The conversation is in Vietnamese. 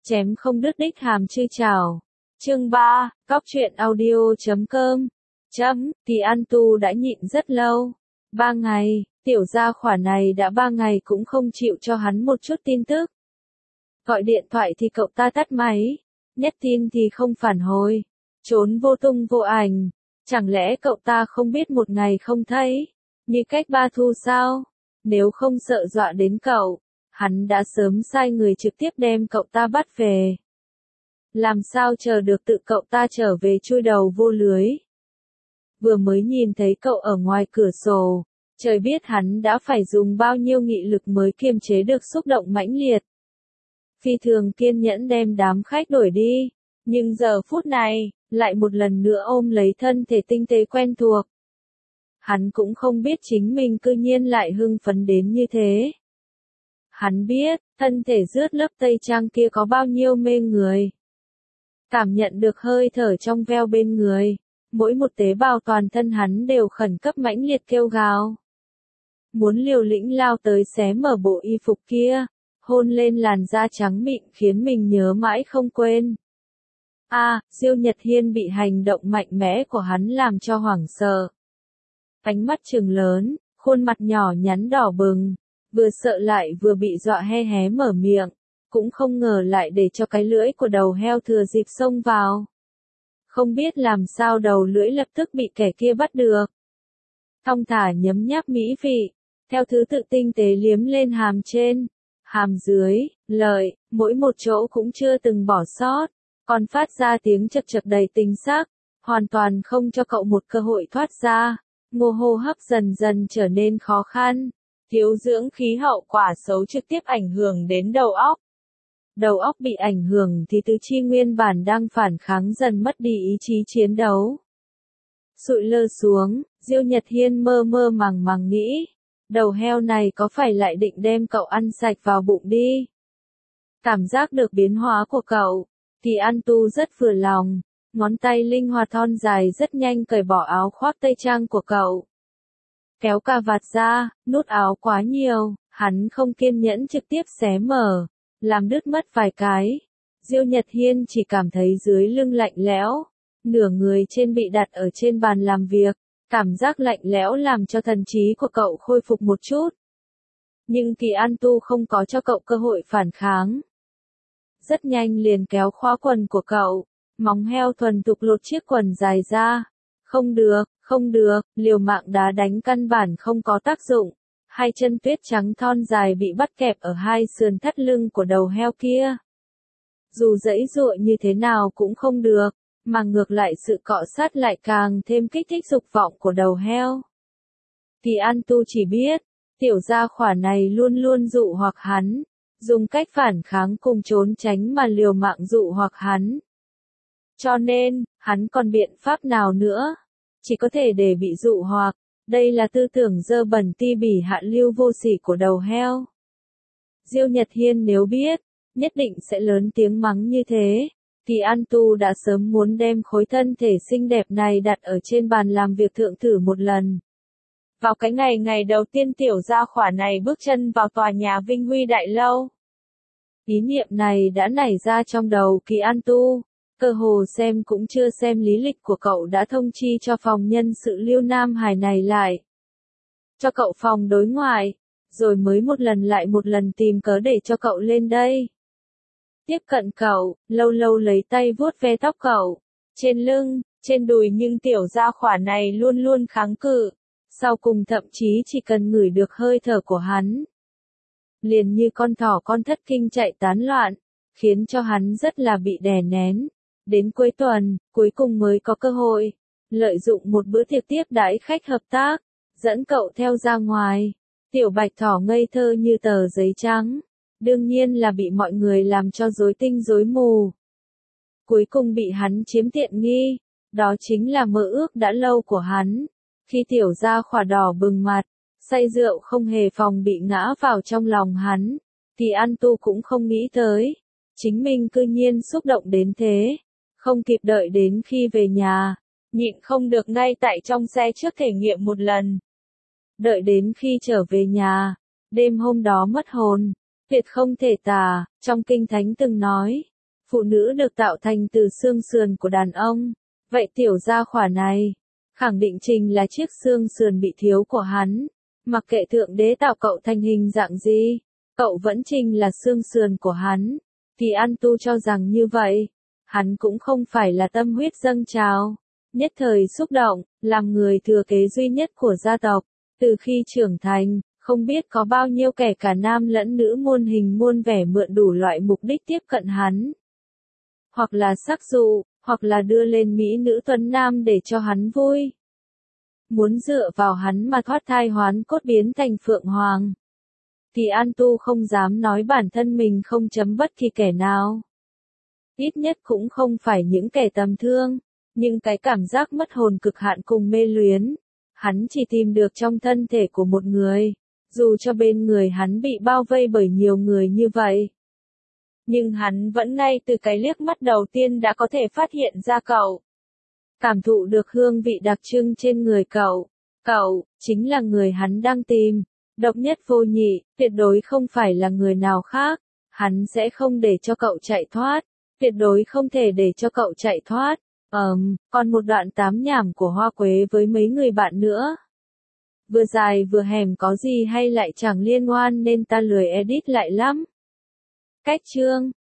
Chém không đứt đích hàm chư chảo. Chương 3, Cóc truyện audio.com. Thì An Tu đã nhịn rất lâu. 3 ngày, tiểu gia khỏa này đã 3 ngày cũng không chịu cho hắn một chút tin tức. Gọi điện thoại thì cậu ta tắt máy, nhắn tin thì không phản hồi, trốn vô tung vô ảnh. Chẳng lẽ cậu ta không biết một ngày không thấy, như cách Ba Thu sao? Nếu không sợ dọa đến cậu, hắn đã sớm sai người trực tiếp đem cậu ta bắt về. Làm sao chờ được tự cậu ta trở về chui đầu vô lưới. Vừa mới nhìn thấy cậu ở ngoài cửa sổ, trời biết hắn đã phải dùng bao nhiêu nghị lực mới kiềm chế được xúc động mãnh liệt. Phi thường kiên nhẫn đem đám khách đuổi đi, nhưng giờ phút này, lại một lần nữa ôm lấy thân thể tinh tế quen thuộc. Hắn cũng không biết chính mình cư nhiên lại hưng phấn đến như thế. Hắn biết, thân thể rướt lớp tây trang kia có bao nhiêu mê người. Cảm nhận được hơi thở trong veo bên người, mỗi một tế bào toàn thân hắn đều khẩn cấp mãnh liệt kêu gào. Muốn liều lĩnh lao tới xé mở bộ y phục kia, hôn lên làn da trắng mịn khiến mình nhớ mãi không quên. Diêu Nhật Hiên bị hành động mạnh mẽ của hắn làm cho hoảng sợ. Ánh mắt trừng lớn, khuôn mặt nhỏ nhắn đỏ bừng, vừa sợ lại vừa bị dọa hé hé mở miệng, cũng không ngờ lại để cho cái lưỡi của đầu heo thừa dịp xông vào. Không biết làm sao đầu lưỡi lập tức bị kẻ kia bắt được. Thong thả nhấm nháp mỹ vị, theo thứ tự tinh tế liếm lên hàm trên, hàm dưới, lợi, mỗi một chỗ cũng chưa từng bỏ sót, còn phát ra tiếng chật chật đầy tình sắc, hoàn toàn không cho cậu một cơ hội thoát ra. Ngô hô hấp dần dần trở nên khó khăn, thiếu dưỡng khí hậu quả xấu trực tiếp ảnh hưởng đến đầu óc. Đầu óc bị ảnh hưởng thì tứ chi nguyên bản đang phản kháng dần mất đi ý chí chiến đấu. Sụi lơ xuống, Diêu Nhật Hiên mơ mơ màng màng nghĩ, đầu heo này có phải lại định đem cậu ăn sạch vào bụng đi. Cảm giác được biến hóa của cậu, thì An Tu rất vừa lòng. Ngón tay linh hoạt thon dài rất nhanh cởi bỏ áo khoác tây trang của cậu. Kéo cà vạt ra, nút áo quá nhiều, hắn không kiên nhẫn trực tiếp xé mở, làm đứt mất vài cái. Diêu Nhật Hiên chỉ cảm thấy dưới lưng lạnh lẽo, nửa người trên bị đặt ở trên bàn làm việc, cảm giác lạnh lẽo làm cho thần trí của cậu khôi phục một chút. Nhưng Kỳ An Tu không có cho cậu cơ hội phản kháng. Rất nhanh liền kéo khóa quần của cậu. Móng heo thuần thục lột chiếc quần dài ra. Không được, liều mạng đá đánh căn bản không có tác dụng. Hai chân tuyết trắng thon dài bị bắt kẹp ở hai sườn thắt lưng của đầu heo kia. Dù giãy giụa như thế nào cũng không được, mà ngược lại sự cọ sát lại càng thêm kích thích dục vọng của đầu heo. Thì An Tu chỉ biết, tiểu gia khỏa này luôn luôn dụ hoặc hắn, dùng cách phản kháng cùng trốn tránh mà liều mạng dụ hoặc hắn. Cho nên, hắn còn biện pháp nào nữa? Chỉ có thể để bị dụ hoặc, đây là tư tưởng dơ bẩn ti bỉ hạ lưu vô sỉ của đầu heo. Diêu Nhật Hiên nếu biết, nhất định sẽ lớn tiếng mắng như thế, thì An Tu đã sớm muốn đem khối thân thể xinh đẹp này đặt ở trên bàn làm việc thượng thử một lần. Vào cái ngày đầu tiên tiểu gia khỏa này bước chân vào tòa nhà Vinh Huy Đại Lâu. Ý niệm này đã nảy ra trong đầu Kỳ An Tu. Cơ hồ xem cũng chưa xem lý lịch của cậu đã thông chi cho phòng nhân sự Lưu Nam Hải này lại. Cho cậu phòng đối ngoại, rồi mới một lần lại một lần tìm cớ để cho cậu lên đây. Tiếp cận cậu, lâu lâu lấy tay vuốt ve tóc cậu, trên lưng, trên đùi nhưng tiểu gia khỏa này luôn luôn kháng cự, sau cùng thậm chí chỉ cần ngửi được hơi thở của hắn. Liền như con thỏ con thất kinh chạy tán loạn, khiến cho hắn rất là bị đè nén. Đến cuối tuần, cuối cùng mới có cơ hội, lợi dụng một bữa tiệc tiếp đãi khách hợp tác, dẫn cậu theo ra ngoài. Tiểu bạch thỏ ngây thơ như tờ giấy trắng, đương nhiên là bị mọi người làm cho rối tinh rối mù. Cuối cùng bị hắn chiếm tiện nghi, đó chính là mơ ước đã lâu của hắn. Khi tiểu gia khỏa đỏ bừng mặt, say rượu không hề phòng bị ngã vào trong lòng hắn, thì An Tu cũng không nghĩ tới, chính mình cư nhiên xúc động đến thế. Không kịp đợi đến khi về nhà, nhịn không được ngay tại trong xe trước thể nghiệm một lần. Đợi đến khi trở về nhà, đêm hôm đó mất hồn, tuyệt không thể tả, trong kinh thánh từng nói, Phụ nữ được tạo thành từ xương sườn của đàn ông. Vậy tiểu gia hỏa này, khẳng định Trình là chiếc xương sườn bị thiếu của hắn. Mặc kệ Thượng Đế tạo cậu thành hình dạng gì, cậu vẫn Trình là xương sườn của hắn. Thì An Tu cho rằng như vậy. Hắn cũng không phải là tâm huyết dâng trào. Nhất thời xúc động, làm người thừa kế duy nhất của gia tộc. Từ khi trưởng thành, không biết có bao nhiêu kẻ cả nam lẫn nữ muôn hình muôn vẻ mượn đủ loại mục đích tiếp cận hắn. Hoặc là sắc dụ, hoặc là đưa lên mỹ nữ tuấn nam để cho hắn vui. Muốn dựa vào hắn mà thoát thai hoán cốt biến thành phượng hoàng. Thì An Tu không dám nói bản thân mình không chấm bất kỳ kẻ nào. Ít nhất cũng không phải những kẻ tầm thương, nhưng cái cảm giác mất hồn cực hạn cùng mê luyến, hắn chỉ tìm được trong thân thể của một người, dù cho bên người hắn bị bao vây bởi nhiều người như vậy. Nhưng hắn vẫn ngay từ cái liếc mắt đầu tiên đã có thể phát hiện ra cậu. Cảm thụ được hương vị đặc trưng trên người cậu. Cậu, chính là người hắn đang tìm. Độc nhất vô nhị, tuyệt đối không phải là người nào khác. Hắn sẽ không để cho cậu chạy thoát. Tuyệt đối không thể để cho cậu chạy thoát. Còn một đoạn tám nhảm của Hoa Quế với mấy người bạn nữa. Vừa dài vừa hẻm có gì hay lại chẳng liên quan nên ta lười edit lại lắm. Cách chương